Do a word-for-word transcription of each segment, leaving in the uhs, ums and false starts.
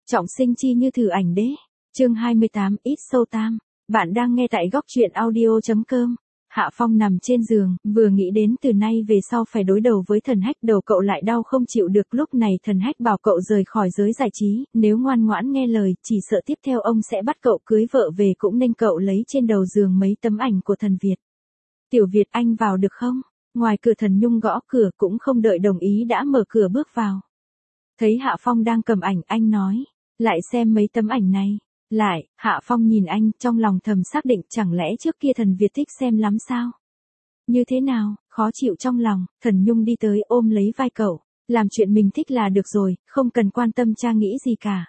Trọng sinh chi như thử ảnh đế. Chương hai mươi tám, ít sâu tam. Bạn đang nghe tại góc truyện audio chấm com. Hạ Phong nằm trên giường, vừa nghĩ đến từ nay về sau phải đối đầu với thần hách, đầu cậu lại đau không chịu được. Lúc này thần hách bảo cậu rời khỏi giới giải trí, nếu ngoan ngoãn nghe lời, chỉ sợ tiếp theo ông sẽ bắt cậu cưới vợ về, cũng nên cậu lấy trên đầu giường mấy tấm ảnh của thần Việt. Tiểu Việt, anh vào được không? Ngoài cửa Thần Nhung gõ cửa, cũng không đợi đồng ý đã mở cửa bước vào. Thấy Hạ Phong đang cầm ảnh, anh nói, lại xem mấy tấm ảnh này. Lại, Hạ Phong nhìn anh, trong lòng thầm xác định, chẳng lẽ trước kia thần Việt thích xem lắm sao? Như thế nào? Khó chịu trong lòng, Thần Nhung đi tới ôm lấy vai cậu, làm chuyện mình thích là được rồi, không cần quan tâm cha nghĩ gì cả.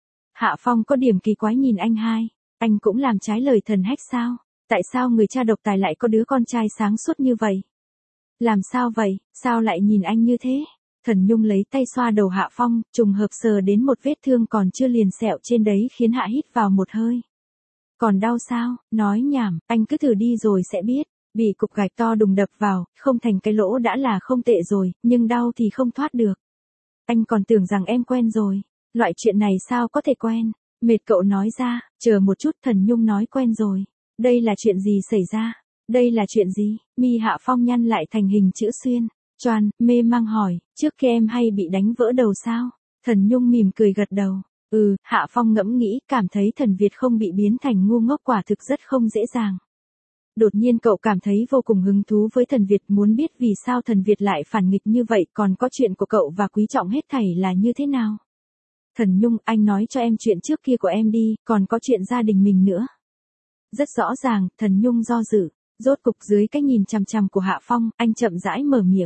Hạ Phong có điểm kỳ quái nhìn anh hai, anh cũng làm trái lời thần hách sao? Tại sao người cha độc tài lại có đứa con trai sáng suốt như vậy? Làm sao vậy, sao lại nhìn anh như thế? Thần Nhung lấy tay xoa đầu Hạ Phong, trùng hợp sờ đến một vết thương còn chưa liền sẹo trên đấy, khiến Hạ hít vào một hơi. Còn đau sao? Nói nhảm, anh cứ thử đi rồi sẽ biết. Bị cục gạch to đùng đập vào, không thành cái lỗ đã là không tệ rồi, nhưng đau thì không thoát được. Anh còn tưởng rằng em quen rồi. Loại chuyện này sao có thể quen? Mệt cậu nói ra, chờ một chút. Thần Nhung nói quen rồi. Đây là chuyện gì xảy ra? Đây là chuyện gì? Mi Hạ Phong nhăn lại thành hình chữ xuyên. Choan, mê mang hỏi, trước kia em hay bị đánh vỡ đầu sao? Thần Nhung mỉm cười gật đầu. Ừ, Hạ Phong ngẫm nghĩ, cảm thấy thần Việt không bị biến thành ngu ngốc quả thực rất không dễ dàng. Đột nhiên cậu cảm thấy vô cùng hứng thú với thần Việt, muốn biết vì sao thần Việt lại phản nghịch như vậy, còn có chuyện của cậu và Quý Trọng hết thảy là như thế nào? Thần Nhung, anh nói cho em chuyện trước kia của em đi, còn có chuyện gia đình mình nữa. Rất rõ ràng, Thần Nhung do dự. Rốt cục dưới cái nhìn chằm chằm của Hạ Phong, anh chậm rãi mở miệng.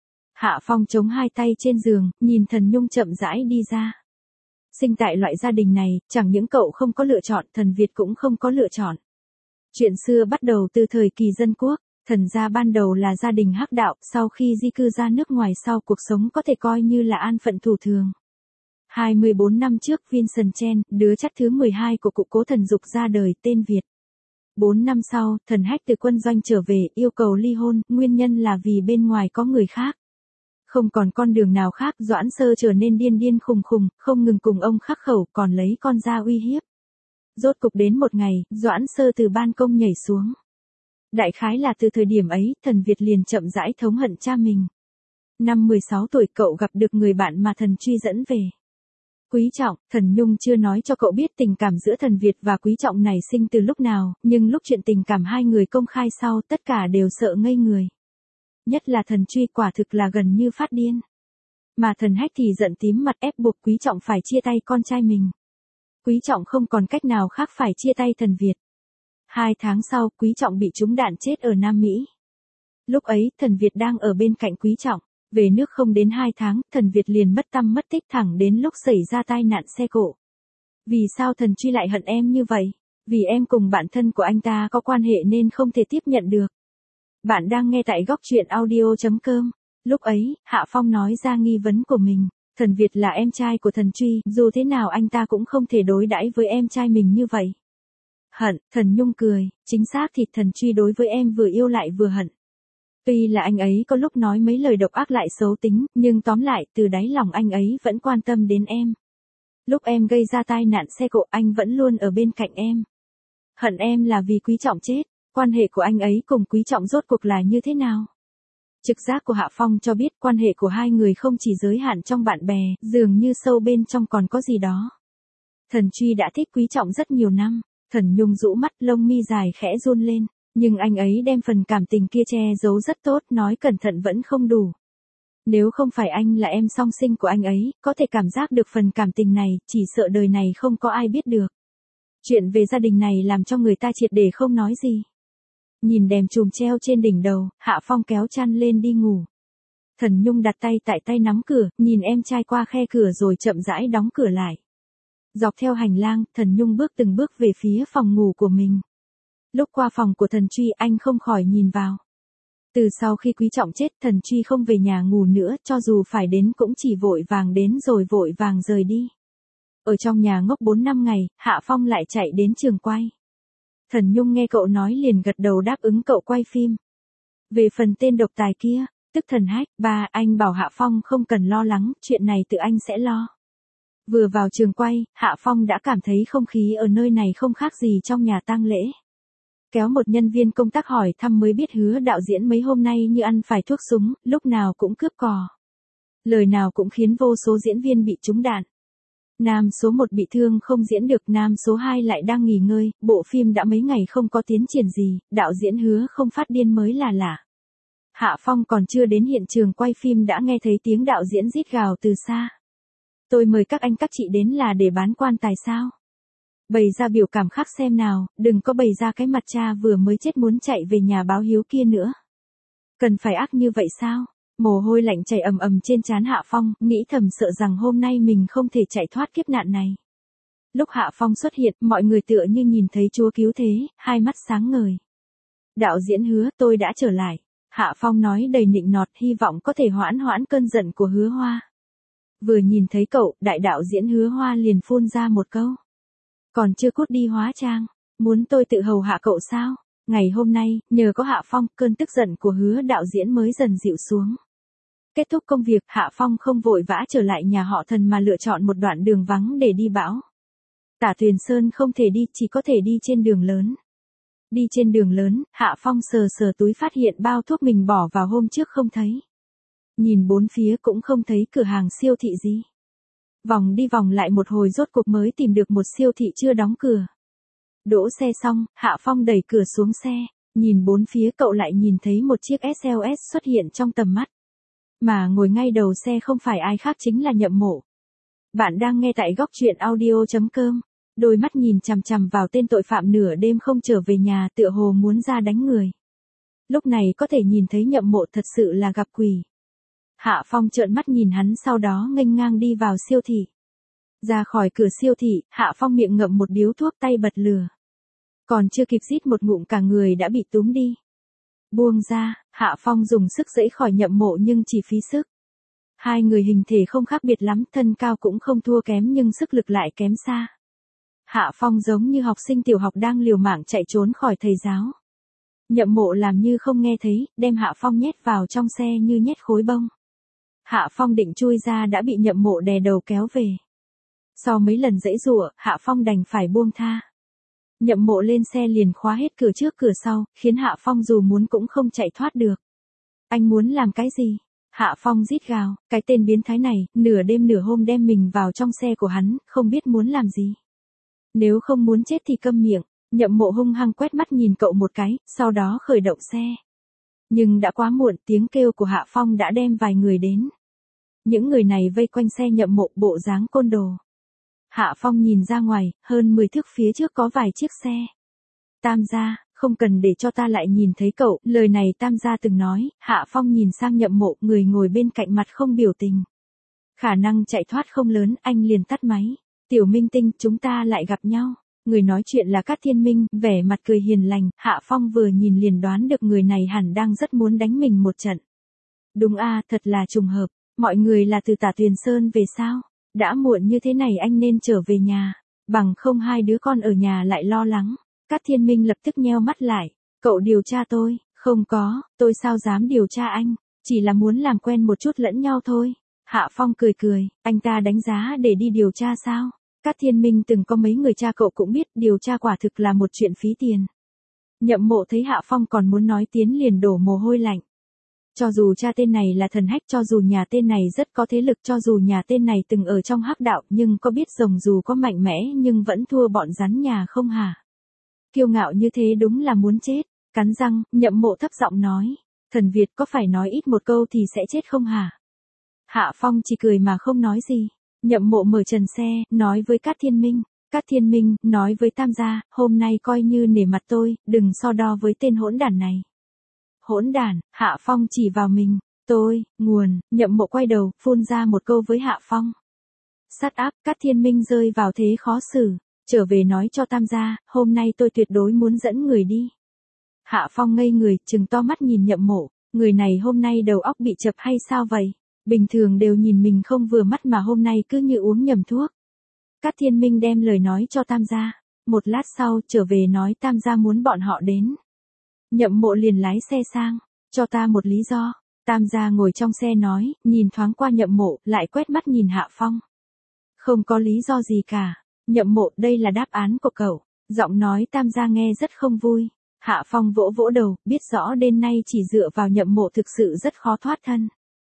Hạ Phong chống hai tay trên giường, nhìn Thần Nhung chậm rãi đi ra. Sinh tại loại gia đình này, chẳng những cậu không có lựa chọn, thần Việt cũng không có lựa chọn. Chuyện xưa bắt đầu từ thời kỳ dân quốc, thần gia ban đầu là gia đình hắc đạo, sau khi di cư ra nước ngoài sau cuộc sống có thể coi như là an phận thủ thường. hai mươi bốn năm trước Vincent Chen, đứa chắc thứ mười hai của cụ Cố Thần Dục ra đời, tên Việt. bốn năm sau, thần hách từ quân doanh trở về, yêu cầu ly hôn, nguyên nhân là vì bên ngoài có người khác. Không còn con đường nào khác, Doãn Sơ trở nên điên điên khùng khùng, không ngừng cùng ông khắc khẩu, còn lấy con ra uy hiếp. Rốt cục đến một ngày, Doãn Sơ từ ban công nhảy xuống. Đại khái là từ thời điểm ấy, thần Việt liền chậm rãi thống hận cha mình. Năm mười sáu tuổi cậu gặp được người bạn mà thần truy dẫn về. Quý Trọng. Thần Nhung chưa nói cho cậu biết tình cảm giữa thần Việt và Quý Trọng nảy sinh từ lúc nào, nhưng lúc chuyện tình cảm hai người công khai sau, tất cả đều sợ ngây người. Nhất là thần truy, quả thực là gần như phát điên. Mà thần hách thì giận tím mặt, ép buộc Quý Trọng phải chia tay con trai mình. Quý Trọng không còn cách nào khác phải chia tay thần Việt. Hai tháng sau, Quý Trọng bị trúng đạn chết ở Nam Mỹ. Lúc ấy, thần Việt đang ở bên cạnh Quý Trọng. Về nước không đến hai tháng, thần Việt liền mất tăm mất tích thẳng đến lúc xảy ra tai nạn xe cộ. Vì sao thần truy lại hận em như vậy? Vì em cùng bạn thân của anh ta có quan hệ nên không thể tiếp nhận được. Bạn đang nghe tại góc truyện audio chấm com. Lúc ấy, Hạ Phong nói ra nghi vấn của mình. Thần Việt là em trai của thần truy, dù thế nào anh ta cũng không thể đối đãi với em trai mình như vậy. Hận, Thần Nhung cười, chính xác thì thần truy đối với em vừa yêu lại vừa hận. Tuy là anh ấy có lúc nói mấy lời độc ác lại xấu tính, nhưng tóm lại, từ đáy lòng anh ấy vẫn quan tâm đến em. Lúc em gây ra tai nạn xe cộ, anh vẫn luôn ở bên cạnh em. Hận em là vì Quý Trọng chết, quan hệ của anh ấy cùng Quý Trọng rốt cuộc là như thế nào? Trực giác của Hạ Phong cho biết quan hệ của hai người không chỉ giới hạn trong bạn bè, dường như sâu bên trong còn có gì đó. Thần truy đã thích Quý Trọng rất nhiều năm, Thần Nhung rũ mắt, lông mi dài khẽ run lên. Nhưng anh ấy đem phần cảm tình kia che giấu rất tốt, nói cẩn thận vẫn không đủ. Nếu không phải anh là em song sinh của anh ấy, có thể cảm giác được phần cảm tình này, chỉ sợ đời này không có ai biết được. Chuyện về gia đình này làm cho người ta triệt để không nói gì. Nhìn đèn chùm treo trên đỉnh đầu, Hạ Phong kéo chăn lên đi ngủ. Thần Nhung đặt tay tại tay nắm cửa, nhìn em trai qua khe cửa rồi chậm rãi đóng cửa lại. Dọc theo hành lang, Thần Nhung bước từng bước về phía phòng ngủ của mình. Lúc qua phòng của thần truy, anh không khỏi nhìn vào. Từ sau khi Quý Trọng chết, thần truy không về nhà ngủ nữa, cho dù phải đến cũng chỉ vội vàng đến rồi vội vàng rời đi. Ở trong nhà ngốc bốn năm ngày, Hạ Phong lại chạy đến trường quay. Thần Nhung nghe cậu nói liền gật đầu đáp ứng cậu quay phim. Về phần tên độc tài kia, tức thần hách, ba, anh bảo Hạ Phong không cần lo lắng, chuyện này tự anh sẽ lo. Vừa vào trường quay, Hạ Phong đã cảm thấy không khí ở nơi này không khác gì trong nhà tang lễ. Kéo một nhân viên công tác hỏi thăm mới biết Hứa đạo diễn mấy hôm nay như ăn phải thuốc súng, lúc nào cũng cướp cò. Lời nào cũng khiến vô số diễn viên bị trúng đạn. Nam số một bị thương không diễn được, nam số hai lại đang nghỉ ngơi, bộ phim đã mấy ngày không có tiến triển gì, đạo diễn Hứa không phát điên mới là lạ. Hạ Phong còn chưa đến hiện trường quay phim đã nghe thấy tiếng đạo diễn rít gào từ xa. Tôi mời các anh các chị đến là để bán quan tài sao? Bày ra biểu cảm khác xem nào, đừng có bày ra cái mặt cha vừa mới chết muốn chạy về nhà báo hiếu kia nữa. Cần phải ác như vậy sao? Mồ hôi lạnh chảy ầm ầm trên trán Hạ Phong, nghĩ thầm sợ rằng hôm nay mình không thể chạy thoát kiếp nạn này. Lúc Hạ Phong xuất hiện, mọi người tựa như nhìn thấy Chúa cứu thế, hai mắt sáng ngời. Đạo diễn Hứa, tôi đã trở lại. Hạ Phong nói đầy nịnh nọt, hy vọng có thể hoãn hoãn cơn giận của Hứa Hoa. Vừa nhìn thấy cậu, đại đạo diễn Hứa Hoa liền phun ra một câu. Còn chưa cút đi hóa trang, muốn tôi tự hầu hạ cậu sao? Ngày hôm nay, nhờ có Hạ Phong, cơn tức giận của Hứa đạo diễn mới dần dịu xuống. Kết thúc công việc, Hạ Phong không vội vã trở lại nhà họ Thần mà lựa chọn một đoạn đường vắng để đi bão. Tả Tuyền Sơn không thể đi, chỉ có thể đi trên đường lớn. Đi trên đường lớn, Hạ Phong sờ sờ túi phát hiện bao thuốc mình bỏ vào hôm trước không thấy. Nhìn bốn phía cũng không thấy cửa hàng siêu thị gì. Vòng đi vòng lại một hồi rốt cuộc mới tìm được một siêu thị chưa đóng cửa. Đỗ xe xong, Hạ Phong đẩy cửa xuống xe, nhìn bốn phía cậu lại nhìn thấy một chiếc ét lờ ét xuất hiện trong tầm mắt. Mà ngồi ngay đầu xe không phải ai khác chính là Nhậm Mộ. Bạn đang nghe tại góc truyện audio chấm com. Đôi mắt nhìn chằm chằm vào tên tội phạm nửa đêm không trở về nhà tựa hồ muốn ra đánh người. Lúc này có thể nhìn thấy Nhậm Mộ thật sự là gặp quỷ. Hạ Phong trợn mắt nhìn hắn sau đó nghênh ngang đi vào siêu thị. Ra khỏi cửa siêu thị, Hạ Phong miệng ngậm một điếu thuốc tay bật lửa. Còn chưa kịp rít một ngụm cả người đã bị túm đi. Buông ra, Hạ Phong dùng sức giãy khỏi Nhậm Mộ nhưng chỉ phí sức. Hai người hình thể không khác biệt lắm, thân cao cũng không thua kém nhưng sức lực lại kém xa. Hạ Phong giống như học sinh tiểu học đang liều mạng chạy trốn khỏi thầy giáo. Nhậm Mộ làm như không nghe thấy, đem Hạ Phong nhét vào trong xe như nhét khối bông. Hạ Phong định chui ra đã bị Nhậm Mộ đè đầu kéo về. Sau mấy lần giãy giụa, Hạ Phong đành phải buông tha. Nhậm Mộ lên xe liền khóa hết cửa trước cửa sau, khiến Hạ Phong dù muốn cũng không chạy thoát được. Anh muốn làm cái gì? Hạ Phong rít gào, cái tên biến thái này, nửa đêm nửa hôm đem mình vào trong xe của hắn, không biết muốn làm gì. Nếu không muốn chết thì câm miệng. Nhậm Mộ hung hăng quét mắt nhìn cậu một cái, sau đó khởi động xe. Nhưng đã quá muộn, tiếng kêu của Hạ Phong đã đem vài người đến. Những người này vây quanh xe Nhậm Mộ bộ dáng côn đồ. Hạ Phong nhìn ra ngoài, hơn mười thước phía trước có vài chiếc xe. Tam gia, không cần để cho ta lại nhìn thấy cậu, lời này Tam gia từng nói. Hạ Phong nhìn sang Nhậm Mộ, người ngồi bên cạnh mặt không biểu tình. Khả năng chạy thoát không lớn, anh liền tắt máy. Tiểu Minh Tinh, chúng ta lại gặp nhau. Người nói chuyện là Cát Thiên Minh, vẻ mặt cười hiền lành, Hạ Phong vừa nhìn liền đoán được người này hẳn đang rất muốn đánh mình một trận. Đúng a, thật là trùng hợp, mọi người là từ Tả Tuyền Sơn về sao? Đã muộn như thế này anh nên trở về nhà, bằng không hai đứa con ở nhà lại lo lắng. Cát Thiên Minh lập tức nheo mắt lại, cậu điều tra tôi, không có, tôi sao dám điều tra anh, chỉ là muốn làm quen một chút lẫn nhau thôi. Hạ Phong cười cười, anh ta đánh giá để đi điều tra sao? Cát Thiên Minh từng có mấy người cha cậu cũng biết điều tra quả thực là một chuyện phí tiền. Nhậm Mộ thấy Hạ Phong còn muốn nói tiến liền đổ mồ hôi lạnh. Cho dù cha tên này là thần hách, cho dù nhà tên này rất có thế lực, cho dù nhà tên này từng ở trong hắc đạo, nhưng có biết rồng dù có mạnh mẽ nhưng vẫn thua bọn rắn nhà không hả? Kiêu ngạo như thế đúng là muốn chết. Cắn răng, Nhậm Mộ thấp giọng nói, thần Việt có phải nói ít một câu thì sẽ chết không hả? Hạ Phong chỉ cười mà không nói gì. Nhậm Mộ mở trần xe, nói với Cát Thiên Minh. Cát Thiên Minh, nói với Tam gia, hôm nay coi như nể mặt tôi, đừng so đo với tên hỗn đản này. Hỗn đản, Hạ Phong chỉ vào mình. Tôi, nguồn, Nhậm Mộ quay đầu, phun ra một câu với Hạ Phong. Shut up, Cát Thiên Minh rơi vào thế khó xử. Trở về nói cho Tam gia, hôm nay tôi tuyệt đối muốn dẫn người đi. Hạ Phong ngây người, trừng to mắt nhìn Nhậm Mộ. Người này hôm nay đầu óc bị chập hay sao vậy? Bình thường đều nhìn mình không vừa mắt mà hôm nay cứ như uống nhầm thuốc. Cát Thiên Minh đem lời nói cho Tam gia. Một lát sau trở về nói Tam gia muốn bọn họ đến. Nhậm Mộ liền lái xe sang. Cho ta một lý do. Tam gia ngồi trong xe nói, nhìn thoáng qua Nhậm Mộ, lại quét mắt nhìn Hạ Phong. Không có lý do gì cả. Nhậm Mộ, đây là đáp án của cậu. Giọng nói Tam gia nghe rất không vui. Hạ Phong vỗ vỗ đầu, biết rõ đêm nay chỉ dựa vào Nhậm Mộ thực sự rất khó thoát thân.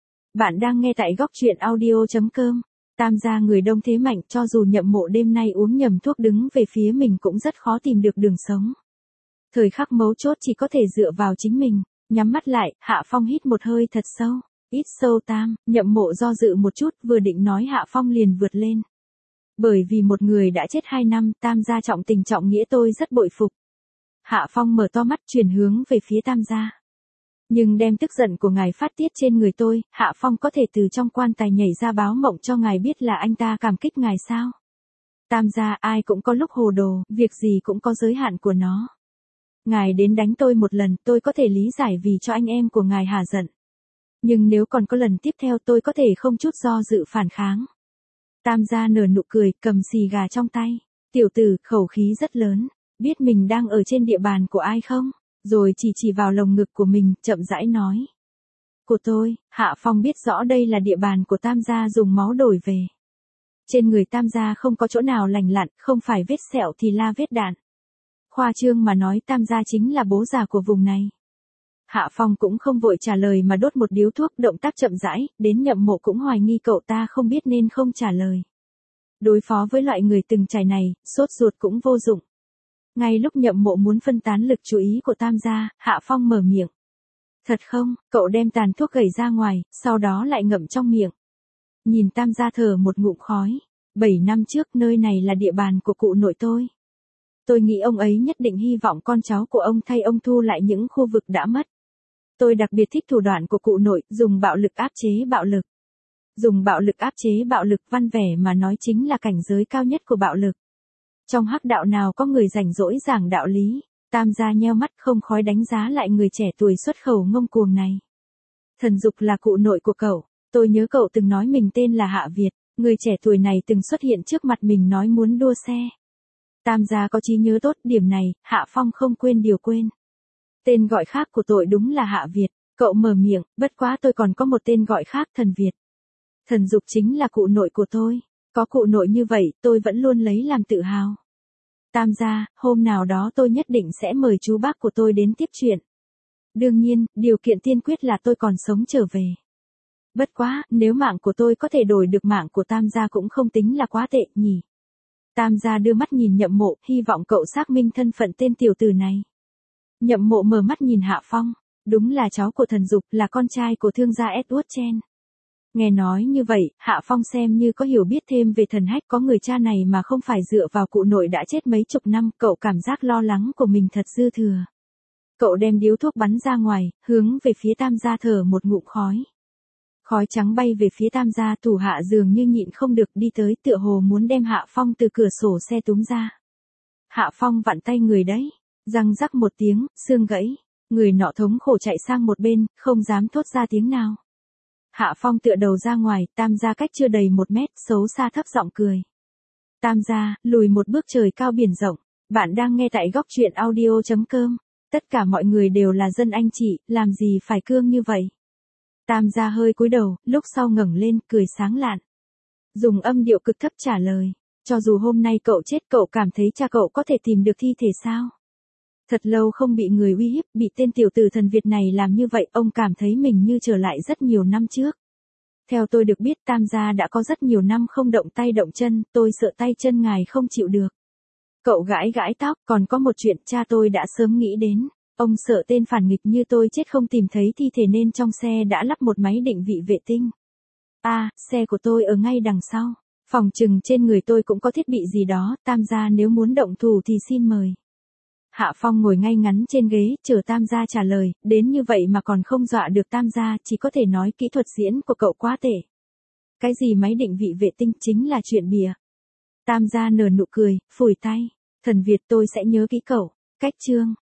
Bạn đang nghe tại góc truyện audio chấm com. Tam gia người đông thế mạnh, cho dù Nhậm Mộ đêm nay uống nhầm thuốc đứng về phía mình cũng rất khó tìm được đường sống. Thời khắc mấu chốt chỉ có thể dựa vào chính mình. Nhắm mắt lại, Hạ Phong hít một hơi thật sâu. Ít sâu Tam, Nhậm Mộ do dự một chút, vừa định nói Hạ Phong liền vượt lên. Bởi vì một người đã chết hai năm, Tam gia trọng tình trọng nghĩa tôi rất bội phục. Hạ Phong mở to mắt chuyển hướng về phía Tam gia. Nhưng đem tức giận của ngài phát tiết trên người tôi, Hạ Phong có thể từ trong quan tài nhảy ra báo mộng cho ngài biết là anh ta cảm kích ngài sao? Tam gia, ai cũng có lúc hồ đồ, việc gì cũng có giới hạn của nó. Ngài đến đánh tôi một lần, tôi có thể lý giải vì cho anh em của ngài hả giận. Nhưng nếu còn có lần tiếp theo tôi có thể không chút do dự phản kháng. Tam gia nở nụ cười, cầm xì gà trong tay. Tiểu tử, khẩu khí rất lớn. Biết mình đang ở trên địa bàn của ai không? Rồi chỉ chỉ vào lồng ngực của mình, chậm rãi nói. Của tôi. Hạ Phong biết rõ đây là địa bàn của Tam gia dùng máu đổi về. Trên người Tam gia không có chỗ nào lành lặn, không phải vết sẹo thì là vết đạn. Khoa trương mà nói Tam gia chính là bố già của vùng này. Hạ Phong cũng không vội trả lời mà đốt một điếu thuốc, động tác chậm rãi, đến Nhậm Mộ cũng hoài nghi cậu ta không biết nên không trả lời. Đối phó với loại người từng trải này, sốt ruột cũng vô dụng. Ngay lúc Nhậm Mộ muốn phân tán lực chú ý của Tam gia, Hạ Phong mở miệng. Thật không? Cậu đem tàn thuốc gầy ra ngoài, sau đó lại ngậm trong miệng. Nhìn Tam gia thở một ngụm khói. Bảy năm trước nơi này là địa bàn của cụ nội tôi. Tôi nghĩ ông ấy nhất định hy vọng con cháu của ông thay ông thu lại những khu vực đã mất. Tôi đặc biệt thích thủ đoạn của cụ nội, dùng bạo lực áp chế bạo lực. Dùng bạo lực áp chế bạo lực, văn vẻ mà nói chính là cảnh giới cao nhất của bạo lực. Trong hắc đạo nào có người rảnh rỗi giảng đạo lý. Tam gia nheo mắt không khói đánh giá lại người trẻ tuổi xuất khẩu ngông cuồng này. Thần Dục là cụ nội của cậu. Tôi nhớ cậu từng nói mình tên là Hạ Việt. Người trẻ tuổi này từng xuất hiện trước mặt mình nói muốn đua xe. Tam gia có trí nhớ tốt, điểm này, Hạ Phong không quên điều quên. Tên gọi khác của tôi đúng là Hạ Việt. Cậu mở miệng, bất quá tôi còn có một tên gọi khác, Thần Việt. Thần Dục chính là cụ nội của tôi. Có cụ nội như vậy, tôi vẫn luôn lấy làm tự hào. Tam gia, hôm nào đó tôi nhất định sẽ mời chú bác của tôi đến tiếp chuyện. Đương nhiên, điều kiện tiên quyết là tôi còn sống trở về. Bất quá, nếu mạng của tôi có thể đổi được mạng của Tam gia cũng không tính là quá tệ, nhỉ. Tam gia đưa mắt nhìn Nhậm Mộ, hy vọng cậu xác minh thân phận tên tiểu tử này. Nhậm Mộ mở mắt nhìn Hạ Phong. Đúng là cháu của Thần Dục, là con trai của thương gia Edward Chen. Nghe nói như vậy, Hạ Phong xem như có hiểu biết thêm về thần hách, có người cha này mà không phải dựa vào cụ nội đã chết mấy chục năm, cậu cảm giác lo lắng của mình thật dư thừa. Cậu đem điếu thuốc bắn ra ngoài, hướng về phía Tam gia thở một ngụm khói. Khói trắng bay về phía Tam gia, thủ hạ dường như nhịn không được đi tới, tựa hồ muốn đem Hạ Phong từ cửa sổ xe túm ra. Hạ Phong vặn tay người đấy, răng rắc một tiếng, xương gãy, người nọ thống khổ chạy sang một bên, không dám thốt ra tiếng nào. Hạ Phong tựa đầu ra ngoài, Tam gia cách chưa đầy một mét, xấu xa thấp giọng cười. Tam gia, lùi một bước trời cao biển rộng. Bạn đang nghe tại góc truyện audio chấm com. Tất cả mọi người đều là dân anh chị, làm gì phải cương như vậy. Tam gia hơi cúi đầu, lúc sau ngẩng lên, cười sáng lạn. Dùng âm điệu cực thấp trả lời. Cho dù hôm nay cậu chết, cậu cảm thấy cha cậu có thể tìm được thi thể sao? Thật lâu không bị người uy hiếp, bị tên tiểu tử Thần Việt này làm như vậy, ông cảm thấy mình như trở lại rất nhiều năm trước. Theo tôi được biết, Tam gia đã có rất nhiều năm không động tay động chân, tôi sợ tay chân ngài không chịu được. Cậu gãi gãi tóc, còn có một chuyện cha tôi đã sớm nghĩ đến. Ông sợ tên phản nghịch như tôi chết không tìm thấy thi thể nên trong xe đã lắp một máy định vị vệ tinh. À, xe của tôi ở ngay đằng sau. Phòng chừng trên người tôi cũng có thiết bị gì đó, Tam gia nếu muốn động thủ thì xin mời. Hạ Phong ngồi ngay ngắn trên ghế, chờ Tam gia trả lời, đến như vậy mà còn không dọa được Tam gia, chỉ có thể nói kỹ thuật diễn của cậu quá tệ. Cái gì máy định vị vệ tinh chính là chuyện bịa. Tam gia nở nụ cười, phủi tay. Thần Việt, tôi sẽ nhớ kỹ cậu. Cách chương.